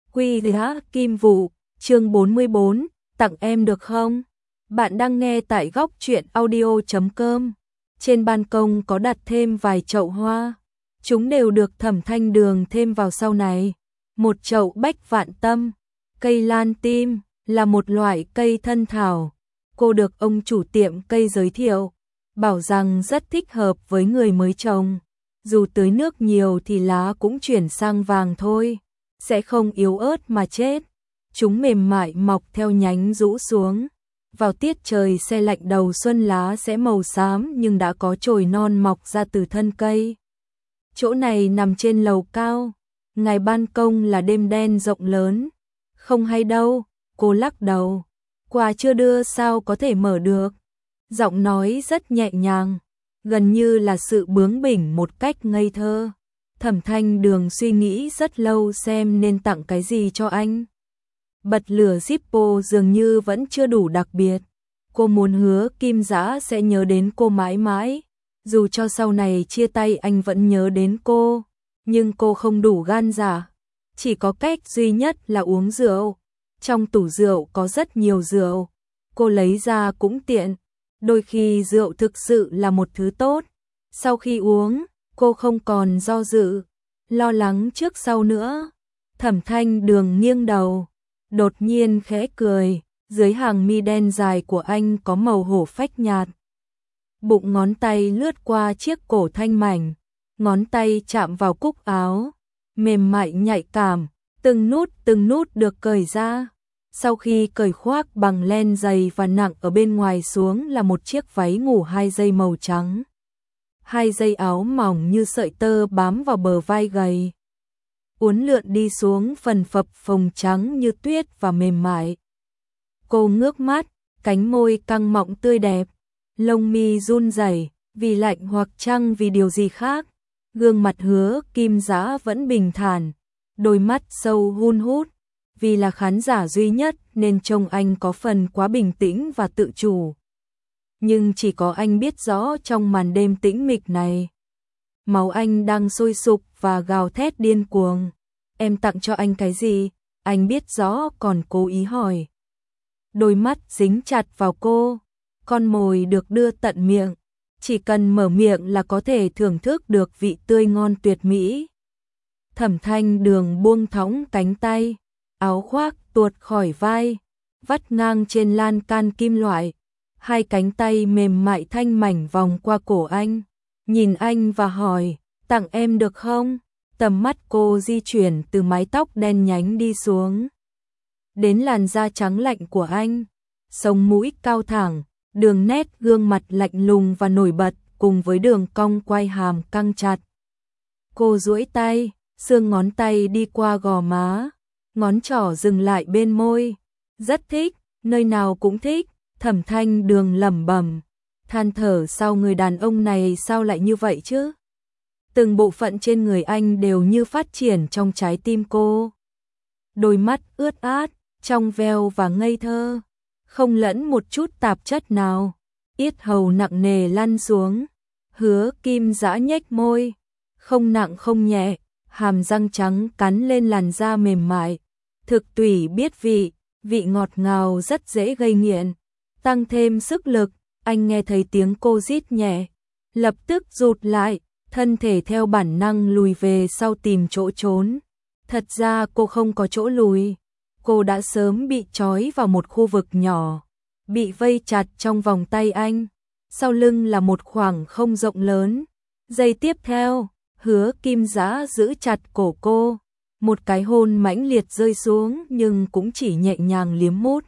Quy giá Kim Vụ, chương 44, tặng em được không? Bạn đang nghe tại góc truyện audio.com. Trên ban công có đặt thêm vài chậu hoa. Chúng đều được Thẩm Thanh Đường thêm vào sau này. Một chậu bách vạn tâm, cây lan tim, là một loại cây thân thảo. Cô được ông chủ tiệm cây giới thiệu, bảo rằng rất thích hợp với người mới trồng. Dù tưới nước nhiều thì lá cũng chuyển sang vàng thôi, sẽ không yếu ớt mà chết. Chúng mềm mại mọc theo nhánh rũ xuống. Vào tiết trời se lạnh đầu xuân lá sẽ màu xám nhưng đã có chồi non mọc ra từ thân cây. Chỗ này nằm trên lầu cao, ngoài ban công là đêm đen rộng lớn. Không hay đâu, cô lắc đầu. Quà chưa đưa sao có thể mở được. Giọng nói rất nhẹ nhàng, gần như là sự bướng bỉnh một cách ngây thơ. Thẩm Thanh Đường suy nghĩ rất lâu xem nên tặng cái gì cho anh. Bật lửa Zippo dường như vẫn chưa đủ đặc biệt. Cô muốn hứa Kim Dã sẽ nhớ đến cô mãi mãi. Dù cho sau này chia tay anh vẫn nhớ đến cô. Nhưng cô không đủ gan dạ. Chỉ có cách duy nhất là uống rượu. Trong tủ rượu có rất nhiều rượu. Cô lấy ra cũng tiện. Đôi khi rượu thực sự là một thứ tốt. Sau khi uống, cô không còn do dự, lo lắng trước sau nữa. Thẩm Thanh Đường nghiêng đầu, đột nhiên khẽ cười, dưới hàng mi đen dài của anh có màu hổ phách nhạt. Bụng ngón tay lướt qua chiếc cổ thanh mảnh, ngón tay chạm vào cúc áo, mềm mại nhạy cảm, từng nút được cởi ra. Sau khi cởi khoác bằng len dày và nặng ở bên ngoài xuống là một chiếc váy ngủ 2 dây màu trắng. 2 dây áo mỏng như sợi tơ bám vào bờ vai gầy. Uốn lượn đi xuống phần phập phồng trắng như tuyết và mềm mại. Cô ngước mắt, cánh môi căng mọng tươi đẹp, lông mi run rẩy vì lạnh hoặc chăng vì điều gì khác. Gương mặt hứa Kim Dã vẫn bình thản, đôi mắt sâu hun hút. Vì là khán giả duy nhất nên trông anh có phần quá bình tĩnh và tự chủ. Nhưng chỉ có anh biết rõ trong màn đêm tĩnh mịch này, máu anh đang sôi sục và gào thét điên cuồng. Em tặng cho anh cái gì? Anh biết rõ còn cố ý hỏi. Đôi mắt dính chặt vào cô, con mồi được đưa tận miệng. Chỉ cần mở miệng là có thể thưởng thức được vị tươi ngon tuyệt mỹ. Thẩm Thanh Đường buông thõng cánh tay, áo khoác tuột khỏi vai, vắt ngang trên lan can kim loại. Hai cánh tay mềm mại thanh mảnh vòng qua cổ anh, nhìn anh và hỏi, tặng em được không? Tầm mắt cô di chuyển từ mái tóc đen nhánh đi xuống đến làn da trắng lạnh của anh, sống mũi cao thẳng, đường nét gương mặt lạnh lùng và nổi bật cùng với đường cong quai hàm căng chặt. Cô duỗi tay, xương ngón tay đi qua gò má, ngón trỏ dừng lại bên môi. Rất thích, nơi nào cũng thích. Thẩm Thanh Đường lẩm bẩm, than thở sao người đàn ông này sao lại như vậy chứ? Từng bộ phận trên người anh đều như phát triển trong trái tim cô. Đôi mắt ướt át, trong veo và ngây thơ, không lẫn một chút tạp chất nào. Yết hầu nặng nề lăn xuống. Hứa Kim Dã nhếch môi, không nặng không nhẹ, hàm răng trắng cắn lên làn da mềm mại. Thực tủy biết vị, vị ngọt ngào rất dễ gây nghiện. Tăng thêm sức lực, anh nghe thấy tiếng cô rít nhẹ, lập tức rụt lại, thân thể theo bản năng lùi về sau tìm chỗ trốn. Thật ra cô không có chỗ lùi, cô đã sớm bị trói vào một khu vực nhỏ, bị vây chặt trong vòng tay anh. Sau lưng là một khoảng không rộng lớn. Giây tiếp theo, Hứa Kim Dã giữ chặt cổ cô, một cái hôn mãnh liệt rơi xuống nhưng cũng chỉ nhẹ nhàng liếm mút.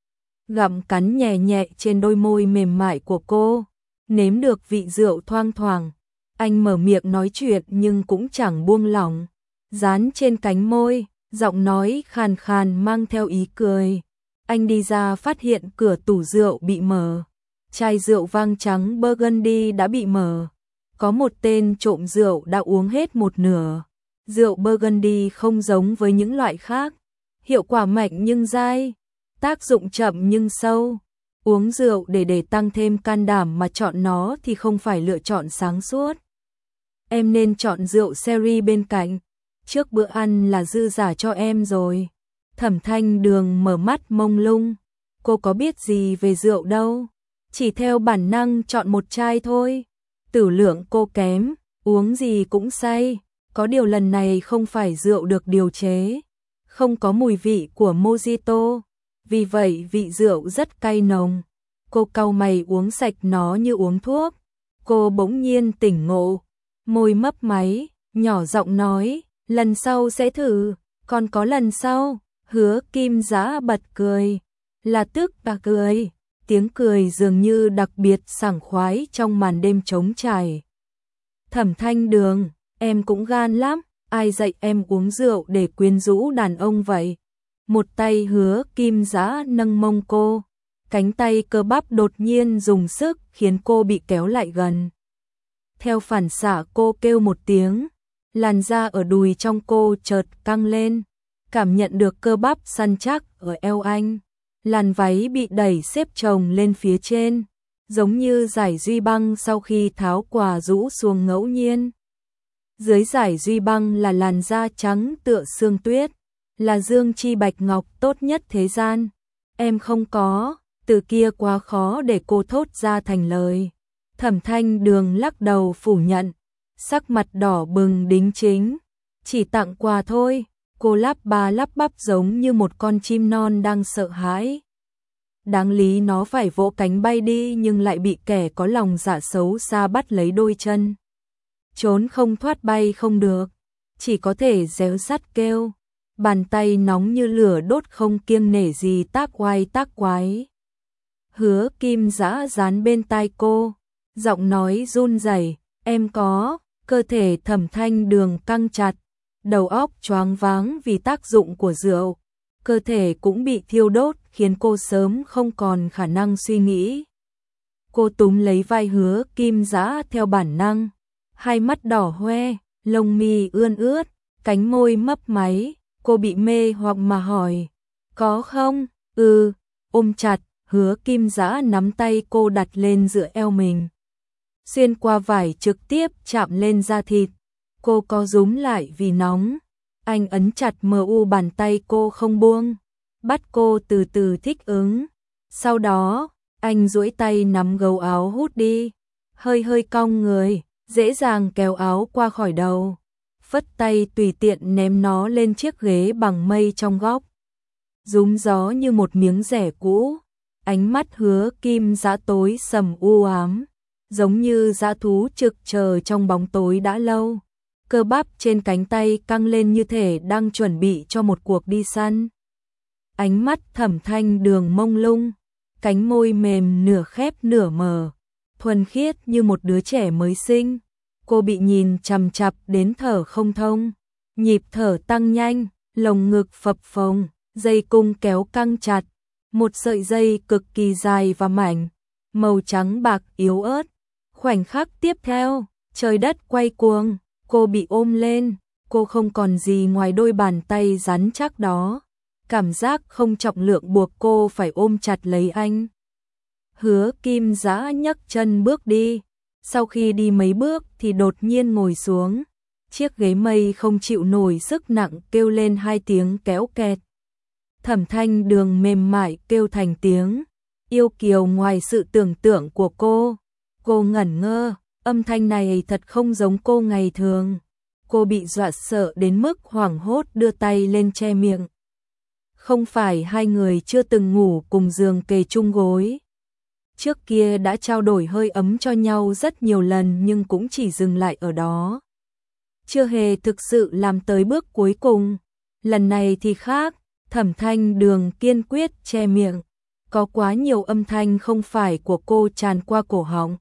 Gặm cắn nhẹ nhẹ trên đôi môi mềm mại của cô, nếm được vị rượu thoang thoảng. Anh mở miệng nói chuyện nhưng cũng chẳng buông lỏng, dán trên cánh môi, giọng nói khàn khàn mang theo ý cười. Anh đi ra phát hiện cửa tủ rượu bị mở, chai rượu vang trắng Burgundy đã bị mở. Có một tên trộm rượu đã uống hết một nửa. Rượu Burgundy không giống với những loại khác, hiệu quả mạnh nhưng dai, tác dụng chậm nhưng sâu. Uống rượu để tăng thêm can đảm mà chọn nó thì không phải lựa chọn sáng suốt. Em nên chọn rượu sherry bên cạnh. trước bữa ăn là dư giả cho em rồi. Thẩm Thanh Đường mở mắt mông lung, cô có biết gì về rượu đâu, chỉ theo bản năng chọn một chai thôi. Tử lượng cô kém, uống gì cũng say, có điều lần này không phải rượu được điều chế, không có mùi vị của mojito, vì vậy vị rượu rất cay nồng. Cô cau mày uống sạch nó như uống thuốc. Cô bỗng nhiên tỉnh ngộ, môi mấp máy, nhỏ giọng nói, lần sau sẽ thử, còn có lần sau. Hứa Kim Dã bật cười, là tức bà cười, tiếng cười dường như đặc biệt sảng khoái trong màn đêm trống trải. Thẩm Thanh Đường, em cũng gan lắm, ai dạy em uống rượu để quyến rũ đàn ông vậy? Một tay Hứa Kim Dã nâng mông cô, cánh tay cơ bắp đột nhiên dùng sức khiến cô bị kéo lại gần. Theo phản xạ cô kêu một tiếng, làn da ở đùi trong cô chợt căng lên, cảm nhận được cơ bắp săn chắc ở eo anh. Làn váy bị đẩy xếp chồng lên phía trên, giống như dải duy băng sau khi tháo quà rũ xuống ngẫu nhiên. Dưới dải duy băng là làn da trắng tựa sương tuyết, là dương chi bạch ngọc tốt nhất thế gian. Em không có, từ kia quá khó để cô thốt ra thành lời. Thẩm Thanh Đường lắc đầu phủ nhận, sắc mặt đỏ bừng đính chính, chỉ tặng quà thôi. Cô lắp ba lắp bắp giống như một con chim non đang sợ hãi. Đáng lý nó phải vỗ cánh bay đi nhưng lại bị kẻ có lòng dạ xấu xa bắt lấy đôi chân. Trốn không thoát bay không được, chỉ có thể réo sắt kêu. Bàn tay nóng như lửa đốt không kiêng nể gì tác oai tác quái. Hứa Kim Dã dán bên tai cô, giọng nói run rẩy, em có. Cơ thể Thẩm Thanh Đường căng chặt, đầu óc choáng váng vì tác dụng của rượu, cơ thể cũng bị thiêu đốt khiến cô sớm không còn khả năng suy nghĩ. Cô túm lấy vai Hứa Kim Dã theo bản năng, hai mắt đỏ hoe, lông mi ươn ướt, cánh môi mấp máy, cô bị mê hoặc mà hỏi, có không? Ôm chặt, Hứa Kim Dã nắm tay cô đặt lên giữa eo mình. Xuyên qua vải trực tiếp chạm lên da thịt. Cô co rúm lại vì nóng. Anh ấn chặt mờ u bàn tay cô không buông, bắt cô từ từ thích ứng. Sau đó, anh duỗi tay nắm gấu áo hút đi, hơi hơi cong người, dễ dàng kéo áo qua khỏi đầu, phất tay tùy tiện ném nó lên chiếc ghế bằng mây trong góc. Rúm gió như một miếng rẻ cũ, ánh mắt Hứa Kim Dã tối sầm u ám, giống như dã thú trực chờ trong bóng tối đã lâu. Cơ bắp trên cánh tay căng lên như thể đang chuẩn bị cho một cuộc đi săn. Ánh mắt Thẩm Thanh Đường mông lung, cánh môi mềm nửa khép nửa mở, thuần khiết như một đứa trẻ mới sinh. Cô bị nhìn chằm chằm đến thở không thông, nhịp thở tăng nhanh, lồng ngực phập phồng, dây cung kéo căng chặt, một sợi dây cực kỳ dài và mảnh, màu trắng bạc yếu ớt. Khoảnh khắc tiếp theo, trời đất quay cuồng. Cô bị ôm lên, cô không còn gì ngoài đôi bàn tay rắn chắc đó. Cảm giác không trọng lượng buộc cô phải ôm chặt lấy anh. Hứa Kim Dã nhấc chân bước đi, sau khi đi mấy bước thì đột nhiên ngồi xuống. Chiếc ghế mây không chịu nổi sức nặng kêu lên hai tiếng kéo kẹt. Thẩm Thanh Đường mềm mại kêu thành tiếng yêu kiều ngoài sự tưởng tượng của cô. Cô ngẩn ngơ. Âm thanh này thật không giống cô ngày thường. Cô bị dọa sợ đến mức hoảng hốt đưa tay lên che miệng. Không phải hai người chưa từng ngủ cùng giường kề chung gối. Trước kia đã trao đổi hơi ấm cho nhau rất nhiều lần nhưng cũng chỉ dừng lại ở đó. Chưa hề thực sự làm tới bước cuối cùng. Lần này thì khác, Thẩm Thanh Đường kiên quyết che miệng. Có quá nhiều âm thanh không phải của cô tràn qua cổ họng.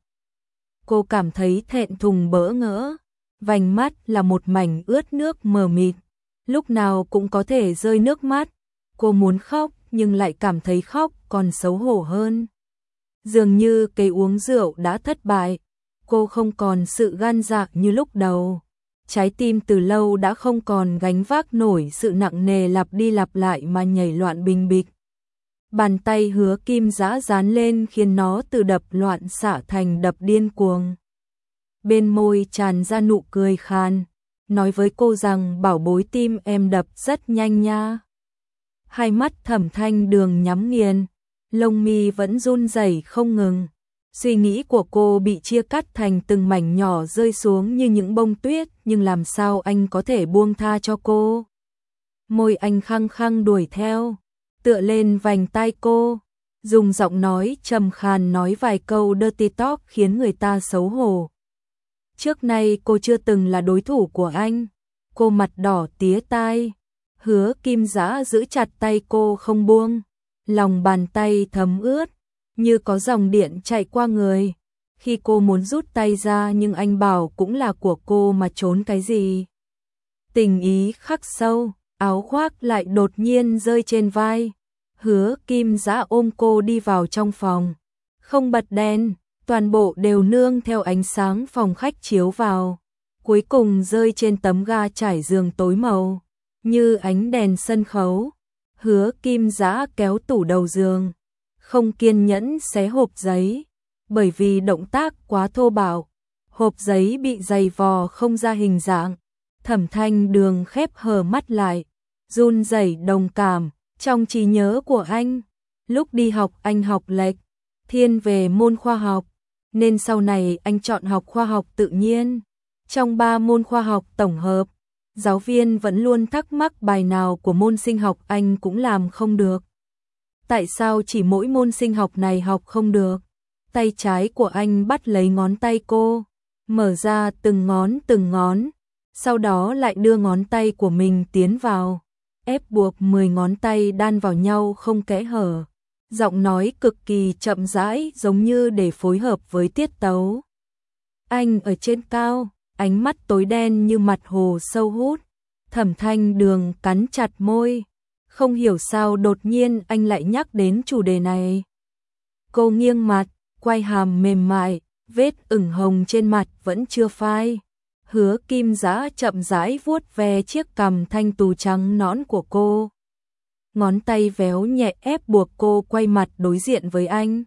Cô cảm thấy thẹn thùng bỡ ngỡ, vành mắt là một mảnh ướt nước mờ mịt, lúc nào cũng có thể rơi nước mắt. Cô muốn khóc nhưng lại cảm thấy khóc còn xấu hổ hơn. Dường như cái uống rượu đã thất bại, cô không còn sự gan dạ như lúc đầu. Trái tim từ lâu đã không còn gánh vác nổi sự nặng nề lặp đi lặp lại mà nhảy loạn bình bịch. Bàn tay Hứa Kim Dã dán lên khiến nó từ đập loạn xạ thành đập điên cuồng. Bên môi tràn ra nụ cười khan, nói với cô rằng bảo bối tim em đập rất nhanh nha. Hai mắt Thẩm Thanh Đường nhắm nghiền, lông mi vẫn run rẩy không ngừng. Suy nghĩ của cô bị chia cắt thành từng mảnh nhỏ rơi xuống như những bông tuyết, nhưng làm sao anh có thể buông tha cho cô? Môi anh khăng khăng đuổi theo, tựa lên vành tai cô, dùng giọng nói trầm khàn nói vài câu dirty talk khiến người ta xấu hổ. Trước nay cô chưa từng là đối thủ của anh. Cô mặt đỏ tía tai. Hứa Kim Dã giữ chặt tay cô không buông, lòng bàn tay thấm ướt, như có dòng điện chạy qua người. Khi cô muốn rút tay ra nhưng anh bảo cũng là của cô mà trốn cái gì. Tình ý khắc sâu, áo khoác lại đột nhiên rơi trên vai. Hứa Kim Dã ôm cô đi vào trong phòng, không bật đèn, toàn bộ đều nương theo ánh sáng phòng khách chiếu vào, cuối cùng rơi trên tấm ga trải giường tối màu, như ánh đèn sân khấu. Hứa Kim Dã kéo tủ đầu giường, không kiên nhẫn xé hộp giấy, bởi vì động tác quá thô bạo, hộp giấy bị dày vò không ra hình dạng. Thẩm Thanh Đường khép hờ mắt lại, run rẩy đồng cảm. Trong trí nhớ của anh, lúc đi học anh học lệch, thiên về môn khoa học, nên sau này anh chọn học khoa học tự nhiên. Trong 3 môn khoa học tổng hợp, giáo viên vẫn luôn thắc mắc bài nào của môn sinh học anh cũng làm không được. Tại sao chỉ mỗi môn sinh học này học không được? Tay trái của anh bắt lấy ngón tay cô, mở ra từng ngón, sau đó lại đưa ngón tay của mình tiến vào, ép buộc 10 ngón tay đan vào nhau không kẽ hở. Giọng nói cực kỳ chậm rãi giống như để phối hợp với tiết tấu. Anh ở trên cao, ánh mắt tối đen như mặt hồ sâu hút. Thẩm Thanh Đường cắn chặt môi, không hiểu sao đột nhiên anh lại nhắc đến chủ đề này. Cô nghiêng mặt, quai hàm mềm mại, vết ửng hồng trên mặt vẫn chưa phai. Hứa Kim Dã chậm rãi vuốt ve chiếc cằm thanh tú trắng nõn của cô. Ngón tay véo nhẹ ép buộc cô quay mặt đối diện với anh.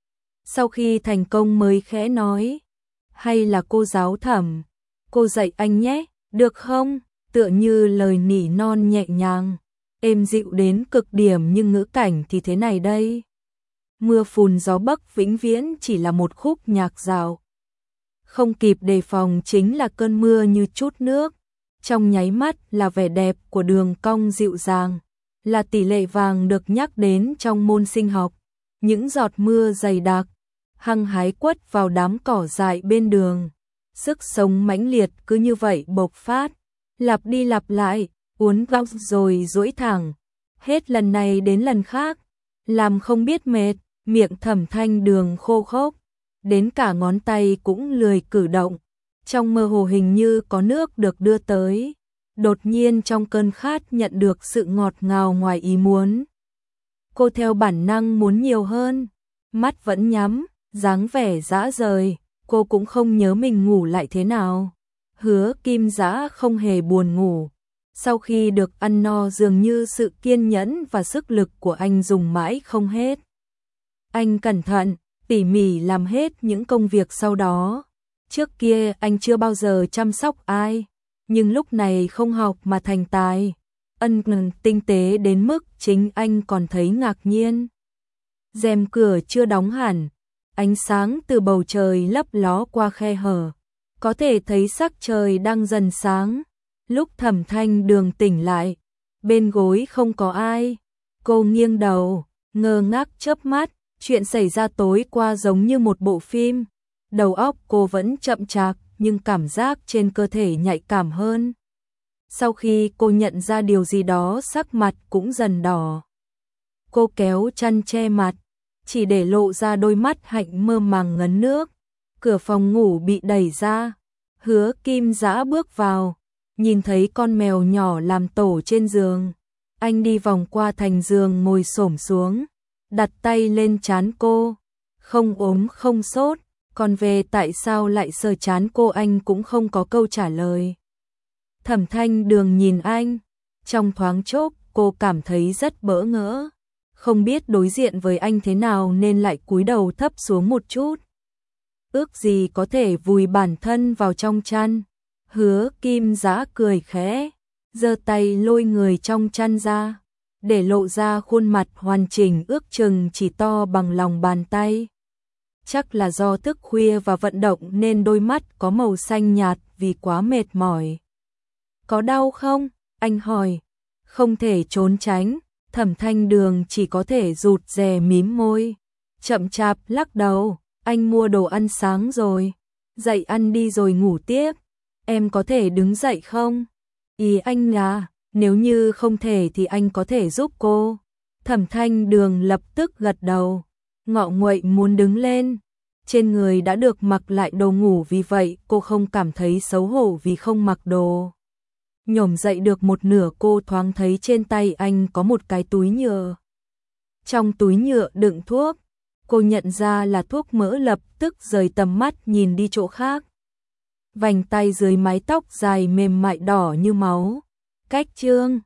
Sau khi thành công mới khẽ nói, hay là cô giáo Thẩm, cô dạy anh nhé, được không? Tựa như lời nỉ non nhẹ nhàng, êm dịu đến cực điểm, nhưng ngữ cảnh thì thế này đây. Mưa phùn gió bấc vĩnh viễn chỉ là một khúc nhạc dạo. Không kịp đề phòng chính là cơn mưa như chút nước. Trong nháy mắt là vẻ đẹp của đường cong dịu dàng, là tỷ lệ vàng được nhắc đến trong môn sinh học. Những giọt mưa dày đặc, hăng hái quất vào đám cỏ dại bên đường. Sức sống mãnh liệt cứ như vậy bộc phát, lặp đi lặp lại, uốn góc rồi duỗi thẳng. Hết lần này đến lần khác, làm không biết mệt, miệng Thẩm Thanh Đường khô khốc, đến cả ngón tay cũng lười cử động. Trong mơ hồ hình như có nước được đưa tới. Đột nhiên trong cơn khát nhận được sự ngọt ngào ngoài ý muốn. Cô theo bản năng muốn nhiều hơn, mắt vẫn nhắm, dáng vẻ dã rời, cô cũng không nhớ mình ngủ lại thế nào. Hứa Kim Dã không hề buồn ngủ. Sau khi được ăn no dường như sự kiên nhẫn và sức lực của anh dùng mãi không hết. Anh cẩn thận, tỉ mỉ làm hết những công việc sau đó. Trước kia anh chưa bao giờ chăm sóc ai, nhưng lúc này không học mà thành tài. Tinh tế đến mức chính anh còn thấy ngạc nhiên. Rèm cửa chưa đóng hẳn, ánh sáng từ bầu trời lấp ló qua khe hở, có thể thấy sắc trời đang dần sáng. Lúc Thẩm Thanh Đường tỉnh lại, bên gối không có ai. Cô nghiêng đầu, ngơ ngác chớp mắt, chuyện xảy ra tối qua giống như một bộ phim. Đầu óc cô vẫn chậm chạp, nhưng cảm giác trên cơ thể nhạy cảm hơn. Sau khi cô nhận ra điều gì đó, sắc mặt cũng dần đỏ. Cô kéo chăn che mặt, chỉ để lộ ra đôi mắt hạnh mơ màng ngấn nước. Cửa phòng ngủ bị đẩy ra, Hứa Kim Dã bước vào, nhìn thấy con mèo nhỏ làm tổ trên giường. Anh đi vòng qua thành giường ngồi xổm xuống, đặt tay lên trán cô. Không ốm không sốt, còn về tại sao lại sờ trán cô anh cũng không có câu trả lời. Thẩm Thanh Đường nhìn anh, trong thoáng chốc cô cảm thấy rất bỡ ngỡ, không biết đối diện với anh thế nào nên lại cúi đầu thấp xuống một chút. Ước gì có thể vùi bản thân vào trong chăn. Hứa Kim Dã cười khẽ, giơ tay lôi người trong chăn ra, để lộ ra khuôn mặt hoàn chỉnh ước chừng chỉ to bằng lòng bàn tay. Chắc là do thức khuya và vận động nên đôi mắt có màu xanh nhạt vì quá mệt mỏi. Có đau không? Anh hỏi. Không thể trốn tránh, Thẩm Thanh Đường chỉ có thể rụt rè mím môi. Chậm chạp lắc đầu, anh mua đồ ăn sáng rồi. Dậy ăn đi rồi ngủ tiếp. Em có thể đứng dậy không? Ý anh là, nếu như không thể thì anh có thể giúp cô. Thẩm Thanh Đường lập tức gật đầu, ngọ nguậy muốn đứng lên. Trên người đã được mặc lại đồ ngủ, vì vậy cô không cảm thấy xấu hổ vì không mặc đồ. Nhổm dậy được một nửa, cô thoáng thấy trên tay anh có một cái túi nhựa. Trong túi nhựa đựng thuốc, cô nhận ra là thuốc mỡ, lập tức rời tầm mắt nhìn đi chỗ khác. Vành tay dưới mái tóc dài mềm mại đỏ như máu. Cách chương